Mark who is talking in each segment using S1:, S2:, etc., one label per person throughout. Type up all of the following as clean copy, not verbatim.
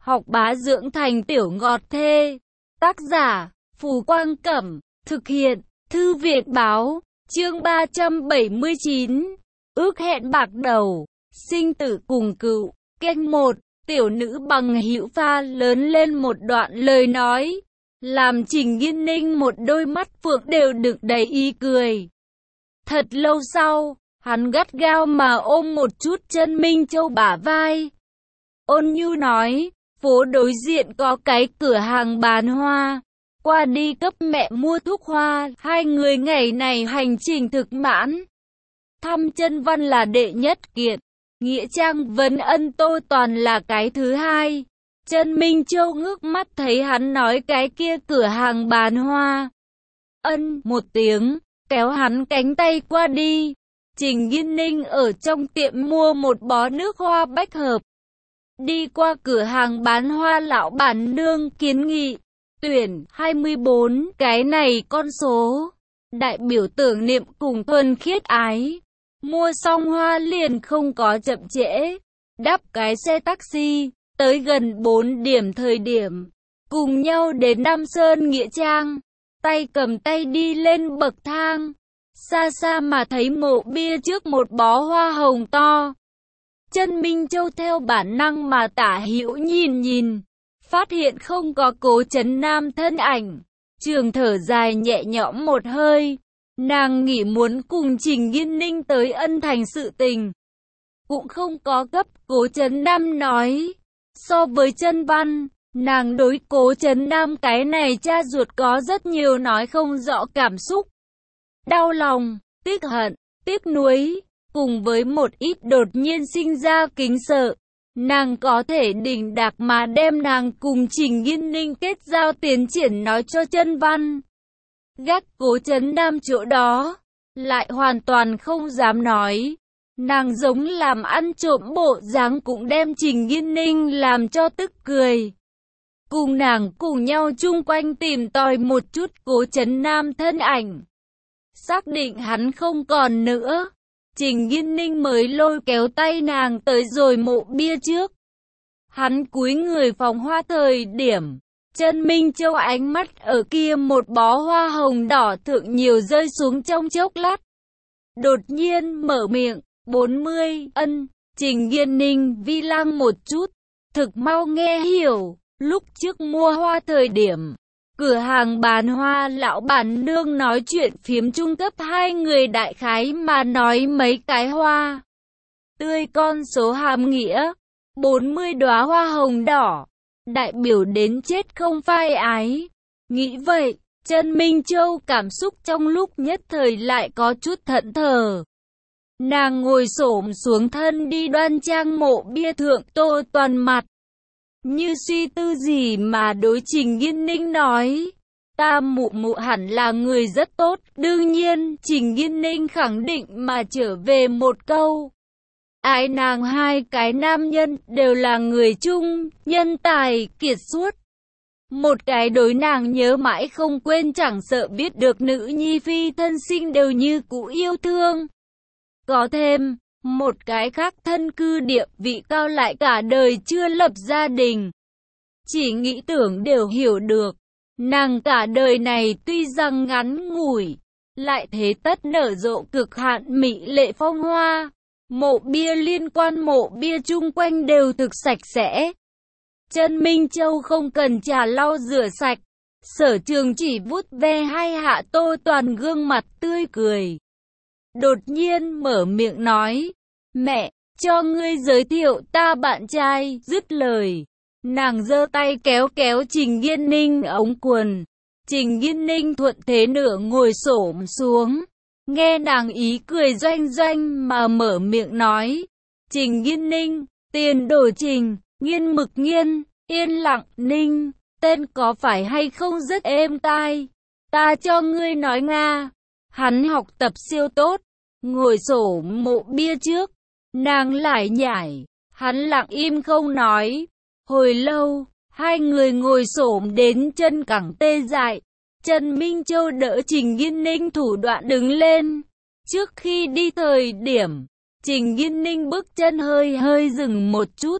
S1: học bá dưỡng thành tiểu ngọt thê. Tác giả, Phù Quang Cẩm, thực hiện, Thư viện Báo, chương 379, ước hẹn bạc đầu, sinh tử cùng cựu, kênh 1, tiểu nữ bằng hữu pha lớn lên một đoạn lời nói, làm Trình Nghiên Ninh một đôi mắt phượng đều đựng đầy ý cười. Thật lâu sau, hắn gắt gao mà ôm một chút chân Minh Châu bả vai. Ôn nhu nói, phố đối diện có cái cửa hàng bán hoa, qua đi cấp mẹ mua thuốc hoa. Hai người ngày này hành trình thực mãn. Thăm Chân Văn là đệ nhất kiện, nghĩa trang vấn ân Tô Toàn là cái thứ hai. Chân Minh Châu ngước mắt thấy hắn nói cái kia cửa hàng bán hoa. Ân một tiếng, kéo hắn cánh tay qua đi. Trình Nghiên Ninh ở trong tiệm mua một bó nước hoa bách hợp. Đi qua cửa hàng bán hoa, lão bản nương kiến nghị, tuyển 24 cái này con số, đại biểu tưởng niệm cùng thuần khiết ái. Mua xong hoa liền không có chậm trễ, đáp cái xe taxi, tới gần 4 điểm thời điểm, cùng nhau đến Nam Sơn nghĩa trang, tay cầm tay đi lên bậc thang. Xa xa mà thấy mộ bia trước một bó hoa hồng to. Chân Minh Châu theo bản năng mà tả hữu nhìn nhìn, phát hiện không có Cố Chấn Nam thân ảnh, trường thở dài nhẹ nhõm một hơi. Nàng nghĩ muốn cùng Trình Nghiên Ninh tới Ân Thành sự tình, cũng không có gấp. Cố Chấn Nam nói, so với Chân Văn, nàng đối Cố Chấn Nam cái này cha ruột có rất nhiều nói không rõ cảm xúc. Đau lòng, tiếc hận, tiếc nuối, cùng với một ít đột nhiên sinh ra kính sợ. Nàng có thể đỉnh đạc mà đem nàng cùng Trình Nghiên Ninh kết giao tiến triển nói cho Chân Văn. Gác Cố Chấn Nam chỗ đó, lại hoàn toàn không dám nói. Nàng giống làm ăn trộm bộ dáng, cũng đem Trình Nghiên Ninh làm cho tức cười. Cùng nàng cùng nhau chung quanh tìm tòi một chút Cố Chấn Nam thân ảnh. Xác định hắn không còn nữa, Trình Nghiên Ninh mới lôi kéo tay nàng tới rồi mộ bia trước. Hắn cúi người phòng hoa thời điểm, Chân Minh Châu ánh mắt ở kia một bó hoa hồng đỏ thượng nhiều rơi xuống trong chốc lát. Đột nhiên mở miệng, 40, ân. Trình Nghiên Ninh vi lăng một chút, thực mau nghe hiểu. Lúc trước mua hoa thời điểm, cửa hàng bán hoa lão bản nương nói chuyện phiếm trung cấp hai người đại khái mà nói mấy cái hoa tươi con số hàm nghĩa. 40 đóa hoa hồng đỏ, đại biểu đến chết không phai ái. Nghĩ vậy, Chân Minh Châu cảm xúc trong lúc nhất thời lại có chút thẫn thờ. Nàng ngồi xổm xuống thân đi đoan trang mộ bia thượng Tô Toàn mặt, như suy tư gì mà đối Trình Nghiên Ninh nói, ta mụ mụ hẳn là người rất tốt. Đương nhiên, Trình Nghiên Ninh khẳng định mà trở về một câu, ái nàng hai cái nam nhân đều là người chung, nhân tài, kiệt xuất. Một cái đối nàng nhớ mãi không quên, chẳng sợ biết được nữ nhi phi thân sinh đều như cũ yêu thương. Có thêm, một cái khác thân cư địa vị cao lại cả đời chưa lập gia đình. Chỉ nghĩ tưởng đều hiểu được, nàng cả đời này tuy rằng ngắn ngủi, lại thế tất nở rộ cực hạn mỹ lệ phong hoa. Mộ bia liên quan mộ bia chung quanh đều thực sạch sẽ. Chân Minh Châu không cần trà lau rửa sạch, Sở Trường chỉ vuốt ve hai hạ Tô Toàn gương mặt tươi cười. Đột nhiên mở miệng nói, mẹ, cho ngươi giới thiệu ta bạn trai. Dứt lời, nàng giơ tay kéo kéo Trình Nghiên Ninh ống quần. Trình Nghiên Ninh thuận thế nửa ngồi xổm xuống, nghe nàng ý cười doanh doanh mà mở miệng nói, Trình Nghiên Ninh, tiền đồ Trình, nghiên mực nghiên, yên lặng ninh, tên có phải hay không rất êm tai, ta cho ngươi nói Nga. Hắn học tập siêu tốt, ngồi xổm mộ bia trước, nàng lải nhải, hắn lặng im không nói. Hồi lâu, hai người ngồi xổm đến chân cẳng tê dại. Trần Minh Châu đỡ Trình Nghiên Ninh thủ đoạn đứng lên. Trước khi đi thời điểm, Trình Nghiên Ninh bước chân hơi hơi dừng một chút,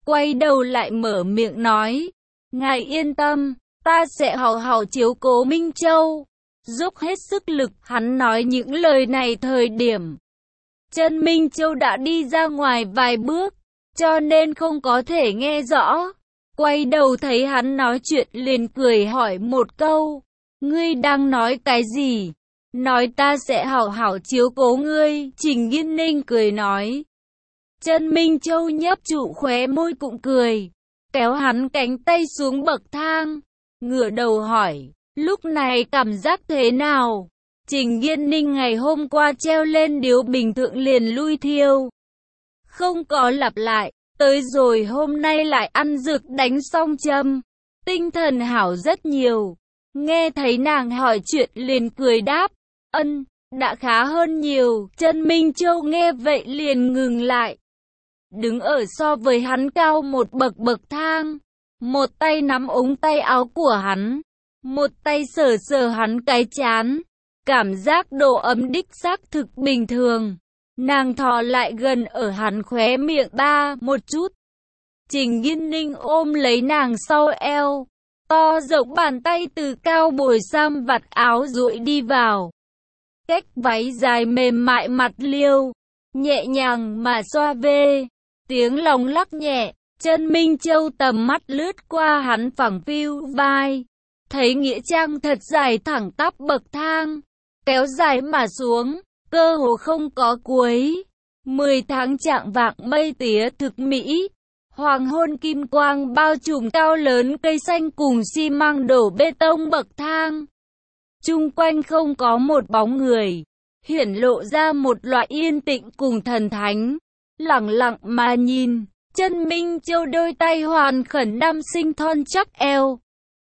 S1: quay đầu lại mở miệng nói, ngài yên tâm, ta sẽ hảo hảo chiếu cố Minh Châu. Dốc hết sức lực, hắn nói những lời này thời điểm Trần Minh Châu đã đi ra ngoài vài bước, cho nên không có thể nghe rõ. Quay đầu thấy hắn nói chuyện liền cười hỏi một câu, ngươi đang nói cái gì? Nói ta sẽ hảo hảo chiếu cố ngươi. Trình Nghiên Ninh cười nói. Trần Minh Châu nhấp trụ khóe môi cũng cười, kéo hắn cánh tay xuống bậc thang, ngửa đầu hỏi, lúc này cảm giác thế nào? Trình Nghiên Ninh ngày hôm qua treo lên điếu bình thượng liền lui thiêu, không có lặp lại, tới rồi hôm nay lại ăn dược đánh xong châm, tinh thần hảo rất nhiều. Nghe thấy nàng hỏi chuyện liền cười đáp, ân, đã khá hơn nhiều. Trần Minh Châu nghe vậy liền ngừng lại, đứng ở so với hắn cao một bậc thang, một tay nắm ống tay áo của hắn, một tay sờ sờ hắn cái trán, cảm giác độ ấm đích xác thực bình thường. Nàng thò lại gần ở hắn khóe miệng ba một chút. Trình Nghiên Ninh ôm lấy nàng sau eo, to rộng bàn tay từ cao bồi sam vạt áo duỗi đi vào, cách váy dài mềm mại mặt liêu, nhẹ nhàng mà xoa về, tiếng lòng lắc nhẹ. Trần Minh Châu tầm mắt lướt qua hắn phẳng phiu vai, thấy nghĩa trang thật dài thẳng tắp bậc thang, kéo dài mà xuống, cơ hồ không có cuối. 10 tháng chạng vạng mây tía thực mỹ, hoàng hôn kim quang bao trùm cao lớn cây xanh cùng xi măng đổ bê tông bậc thang. Chung quanh không có một bóng người, hiển lộ ra một loại yên tĩnh cùng thần thánh. Lặng lặng mà nhìn, Trần Minh Châu đôi tay hoàn khẩn nam sinh thon chắc eo,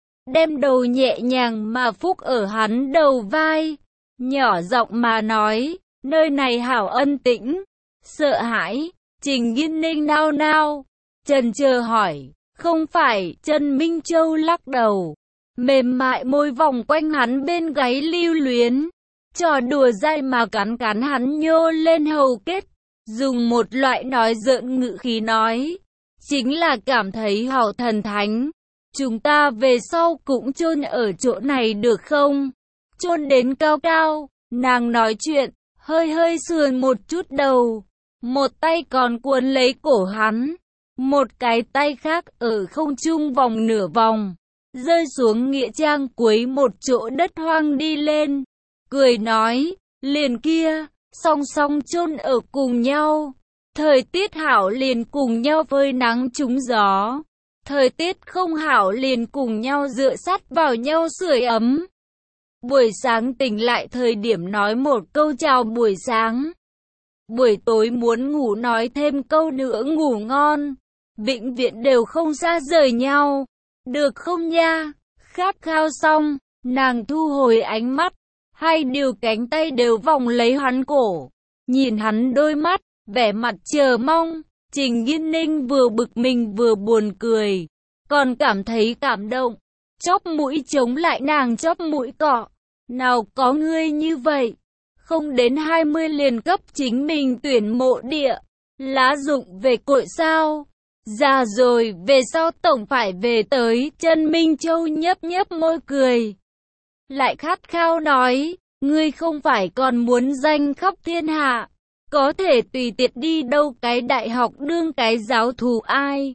S1: đem đầu nhẹ nhàng mà phúc ở hắn đầu vai, nhỏ giọng mà nói, nơi này hảo ân tĩnh. Sợ hãi, Trình Nghiên Ninh nao nao, chần chờ hỏi, không phải. Trần Minh Châu lắc đầu, mềm mại môi vòng quanh hắn bên gáy lưu luyến, trò đùa dai mà cắn cắn hắn nhô lên hầu kết, dùng một loại nói giỡn ngữ khí nói, chính là cảm thấy hảo thần thánh. Chúng ta về sau cũng chôn ở chỗ này được không? Chôn đến cao cao. Nàng nói chuyện, hơi hơi sườn một chút đầu, một tay còn cuốn lấy cổ hắn, một cái tay khác ở không trung vòng nửa vòng, rơi xuống nghĩa trang cuối một chỗ đất hoang đi lên, cười nói, liền kia, song song chôn ở cùng nhau. Thời tiết hảo liền cùng nhau phơi nắng trúng gió, thời tiết không hảo liền cùng nhau dựa sát vào nhau sưởi ấm. Buổi sáng tỉnh lại thời điểm nói một câu chào buổi sáng, buổi tối muốn ngủ nói thêm câu nữa ngủ ngon, vĩnh viễn đều không xa rời nhau, được không nha? Khát khao xong, nàng thu hồi ánh mắt, hai điều cánh tay đều vòng lấy hắn cổ, nhìn hắn đôi mắt, vẻ mặt chờ mong. Trình Nghiên Ninh vừa bực mình vừa buồn cười, còn cảm thấy cảm động, chóp mũi chống lại nàng chóp mũi cọ. Nào có ngươi như vậy, không đến 20 liền cấp chính mình tuyển mộ địa, lá dụng về cội sao? Già rồi, về sau tổng phải về tới. Trần Minh Châu nhấp nhấp môi cười, lại khát khao nói, ngươi không phải còn muốn danh khắp thiên hạ, có thể tùy tiện đi đâu cái đại học đương cái giáo thù ai?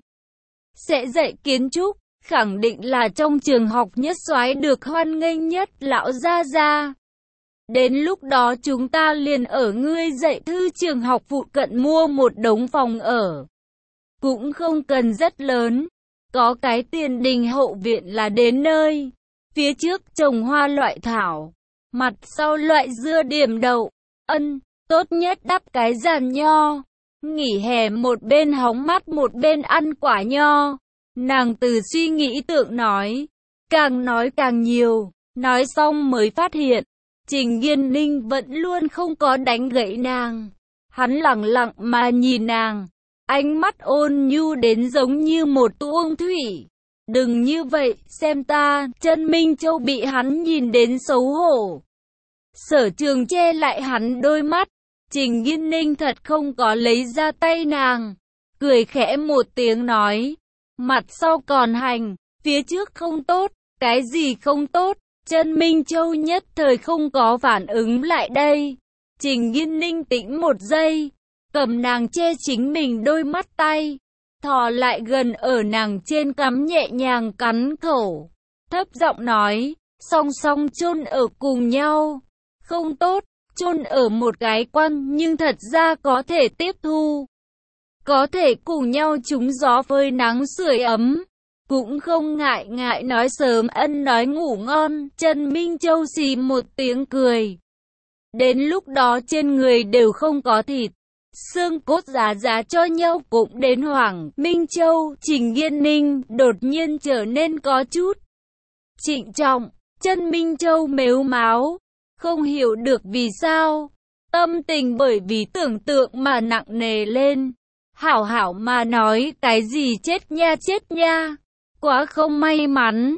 S1: Sẽ dạy kiến trúc, khẳng định là trong trường học nhất soái được hoan nghênh nhất lão gia gia. Đến lúc đó chúng ta liền ở ngươi dạy thư trường học phụ cận mua một đống phòng ở. Cũng không cần rất lớn, có cái tiền đình hậu viện là đến nơi. Phía trước trồng hoa loại thảo, mặt sau loại dưa điểm đậu. Ân, tốt nhất đắp cái giàn nho. Nghỉ hè một bên hóng mát một bên ăn quả nho. Nàng từ suy nghĩ tượng nói càng nhiều, nói xong mới phát hiện, Trình Nghiên Ninh vẫn luôn không có đánh gãy nàng. Hắn lặng lặng mà nhìn nàng, ánh mắt ôn nhu đến giống như một tuông thủy. Đừng như vậy, xem ta. Trần Minh Châu bị hắn nhìn đến xấu hổ. Sở Trường che lại hắn đôi mắt, Trình Nghiên Ninh thật không có lấy ra tay nàng, cười khẽ một tiếng nói, mặt sau còn hành, phía trước không tốt, cái gì không tốt, Chân Minh Châu nhất thời không có phản ứng lại đây. Trình Nghiên Ninh tĩnh một giây, cầm nàng che chính mình đôi mắt tay, thò lại gần ở nàng trên cắm nhẹ nhàng cắn khẩu, thấp giọng nói, song song chôn ở cùng nhau, không tốt, chôn ở một cái quăng nhưng thật ra có thể tiếp thu, có thể cùng nhau trúng gió phơi nắng sưởi ấm, cũng không ngại ngại nói sớm ân nói ngủ ngon. Trần Minh Châu xì một tiếng cười. Đến lúc đó trên người đều không có thịt, xương cốt giá giá cho nhau cũng đến Hoàng Minh Châu. Trình Nghiên Ninh đột nhiên trở nên có chút trịnh trọng. Trần Minh Châu mếu máo, không hiểu được vì sao, tâm tình bởi vì tưởng tượng mà nặng nề lên. Hảo hảo mà nói cái gì chết nha, quá không may mắn.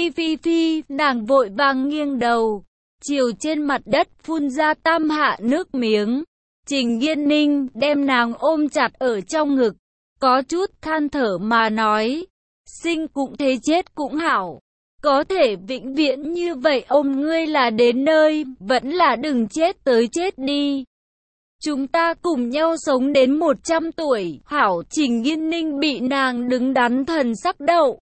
S1: Phi, nàng vội vàng nghiêng đầu, chiều trên mặt đất phun ra tam hạ nước miếng. Trình Nghiên Ninh đem nàng ôm chặt ở trong ngực, có chút than thở mà nói, sinh cũng thế chết cũng hảo, có thể vĩnh viễn như vậy ôm ngươi là đến nơi, vẫn là đừng chết tới chết đi. Chúng ta cùng nhau sống đến 100 tuổi, hảo. Trình Nghiên Ninh bị nàng đứng đắn thần sắc đậu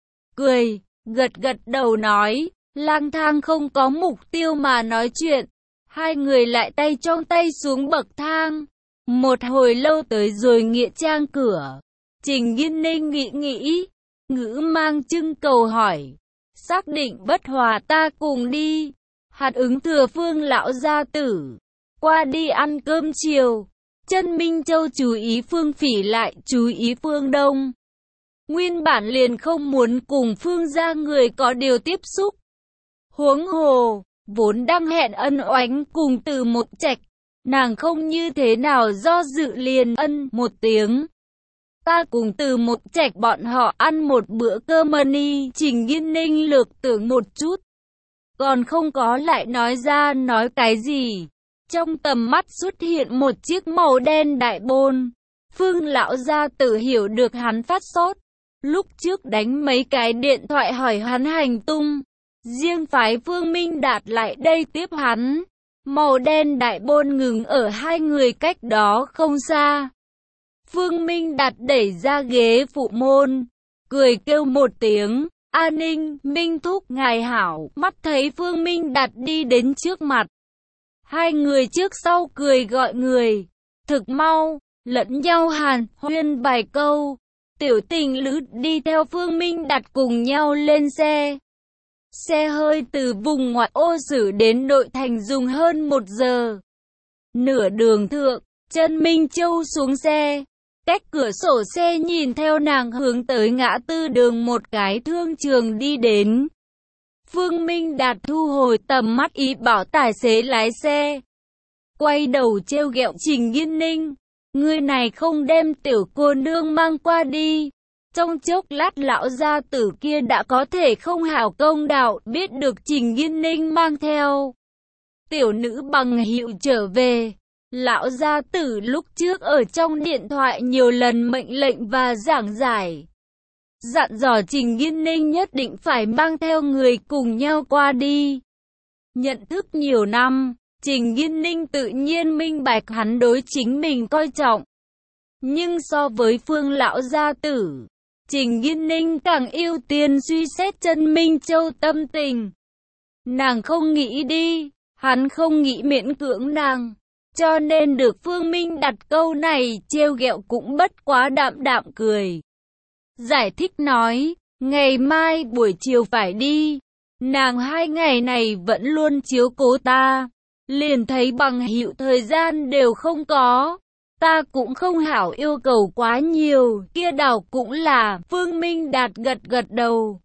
S1: cười, gật đầu nói, lang thang không có mục tiêu mà nói chuyện. Hai người lại tay trong tay xuống bậc thang, một hồi lâu tới rồi nghĩa trang cửa. Trình Nghiên Ninh nghĩ, ngữ mang trưng cầu hỏi, xác định bất hòa ta cùng đi. Hạt ứng thừa Phương lão gia tử, qua đi ăn cơm chiều. Trần Minh Châu chú ý Phương Phỉ lại chú ý Phương Đông. Nguyên bản liền không muốn cùng Phương gia người có điều tiếp xúc. Huống hồ, vốn đang hẹn ân oánh cùng Từ Một Trạch, nàng không như thế nào do dự liền ân một tiếng. Ta cùng Từ Một Trạch bọn họ ăn một bữa cơm đi. Trình Nghiên Ninh lược tưởng một chút, còn không có lại nói ra nói cái gì. Trong tầm mắt xuất hiện một chiếc màu đen đại bôn. Phương lão gia tử hiểu được hắn phát sốt, lúc trước đánh mấy cái điện thoại hỏi hắn hành tung. Riêng phái Phương Minh Đạt lại đây tiếp hắn. Màu đen đại bôn ngừng ở hai người cách đó không xa. Phương Minh Đạt đẩy ra ghế phụ môn, cười kêu một tiếng, A Ninh, Minh thúc ngài hảo. Mắt thấy Phương Minh Đạt đi đến trước mặt, hai người trước sau cười gọi người, thực mau, lẫn nhau hàn huyên vài câu. Tiểu tình lữ đi theo Phương Minh Đạt cùng nhau lên xe. Xe hơi từ vùng ngoại ô xử đến nội thành dùng hơn 1 giờ. Nửa đường thượng, Trần Minh Châu xuống xe, cách cửa sổ xe nhìn theo nàng hướng tới ngã tư đường một cái thương trường đi đến. Phương Minh Đạt thu hồi tầm mắt ý bảo tài xế lái xe, quay đầu trêu ghẹo Trình Nghiên Ninh, người này không đem tiểu cô nương mang qua đi. Trong chốc lát lão gia tử kia đã có thể không hảo công đạo, biết được Trình Nghiên Ninh mang theo tiểu nữ bằng hữu trở về. Lão gia tử lúc trước ở trong điện thoại nhiều lần mệnh lệnh và giảng giải, dặn dò Trình Nghiên Ninh nhất định phải mang theo người cùng nhau qua đi. Nhận thức nhiều năm, Trình Nghiên Ninh tự nhiên minh bạch hắn đối chính mình coi trọng. Nhưng so với Phương lão gia tử, Trình Nghiên Ninh càng ưu tiên suy xét Trần Minh Châu tâm tình. Nàng không nghĩ đi, hắn không nghĩ miễn cưỡng nàng, cho nên được Phương Minh đặt câu này trêu ghẹo cũng bất quá đạm cười. Giải thích nói, ngày mai buổi chiều phải đi, nàng 2 ngày này vẫn luôn chiếu cố ta, liền thấy bằng hữu thời gian đều không có. Ta cũng không hảo yêu cầu quá nhiều, kia đảo cũng là. Phương Minh Đạt gật đầu,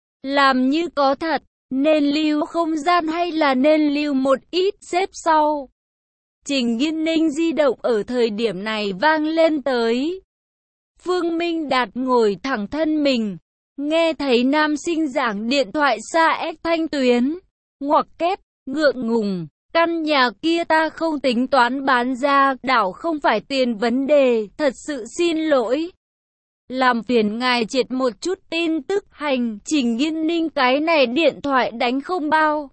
S1: làm như có thật, nên lưu không gian hay là nên lưu một ít xếp sau. Trình Nghiên Ninh di động ở thời điểm này vang lên tới. Phương Minh Đạt ngồi thẳng thân mình, nghe thấy nam sinh giảng điện thoại xa ép thanh tuyến, ngoặc kép, ngượng ngùng, Căn nhà kia ta không tính toán bán ra, đảo không phải tiền vấn đề, thật sự xin lỗi. Làm phiền ngài triệt một chút tin tức. Hành Trình Yên Ninh cái này điện thoại đánh không bao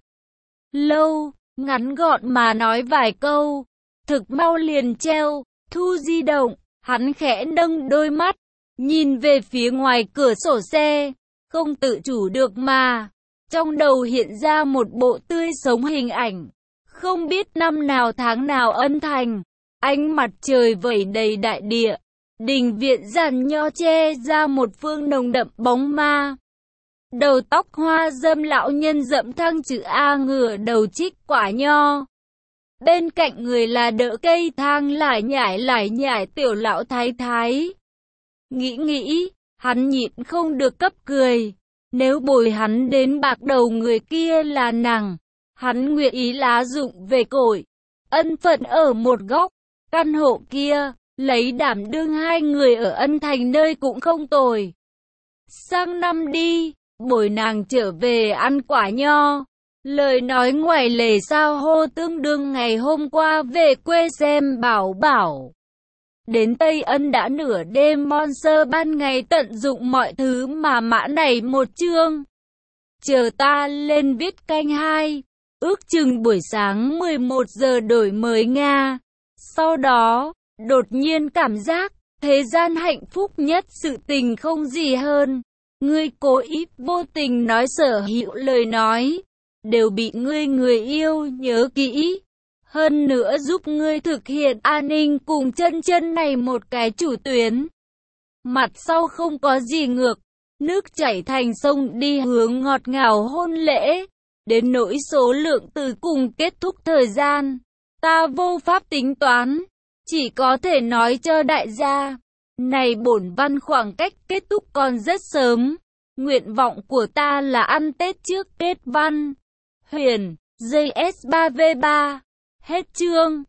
S1: lâu, ngắn gọn mà nói vài câu, thực mau liền treo. Thu di động, hắn khẽ nâng đôi mắt, nhìn về phía ngoài cửa sổ xe, không tự chủ được mà trong đầu hiện ra một bộ tươi sống hình ảnh. Không biết năm nào tháng nào Ân Thành, ánh mặt trời vẩy đầy đại địa, đình viện giàn nho che ra một phương nồng đậm bóng ma. Đầu tóc hoa râm lão nhân dẫm thăng chữ A ngửa đầu trích quả nho. Bên cạnh người là đỡ cây thang lải nhải tiểu lão thái thái. Nghĩ, hắn nhịn không được cấp cười. Nếu bồi hắn đến bạc đầu người kia là nàng, hắn nguyện ý lá dụng về cội, ân phận ở một góc. Căn hộ kia, lấy đảm đương hai người ở Ân Thành nơi cũng không tồi. Sang năm đi, bồi nàng trở về ăn quả nho. Lời nói ngoài lề sao hô tương đương ngày hôm qua về quê xem bảo bảo. Đến Tây Ân đã nửa đêm, Monster ban ngày tận dụng mọi thứ mà mã này một chương. Chờ ta lên viết canh 2, ước chừng buổi sáng 11 giờ đổi mới Nga. Sau đó, đột nhiên cảm giác, thế gian hạnh phúc nhất sự tình không gì hơn. Ngươi cố ý vô tình nói sở hữu lời nói, đều bị ngươi người yêu nhớ kỹ. Hơn nữa giúp ngươi thực hiện an ninh cùng chân này một cái chủ tuyến. Mặt sau không có gì ngược, nước chảy thành sông đi hướng ngọt ngào hôn lễ. Đến nỗi số lượng từ cùng kết thúc thời gian, ta vô pháp tính toán, chỉ có thể nói cho đại gia. Này bổn văn khoảng cách kết thúc còn rất sớm, nguyện vọng của ta là ăn Tết trước kết văn. Huyền, JS3V3, hết chương.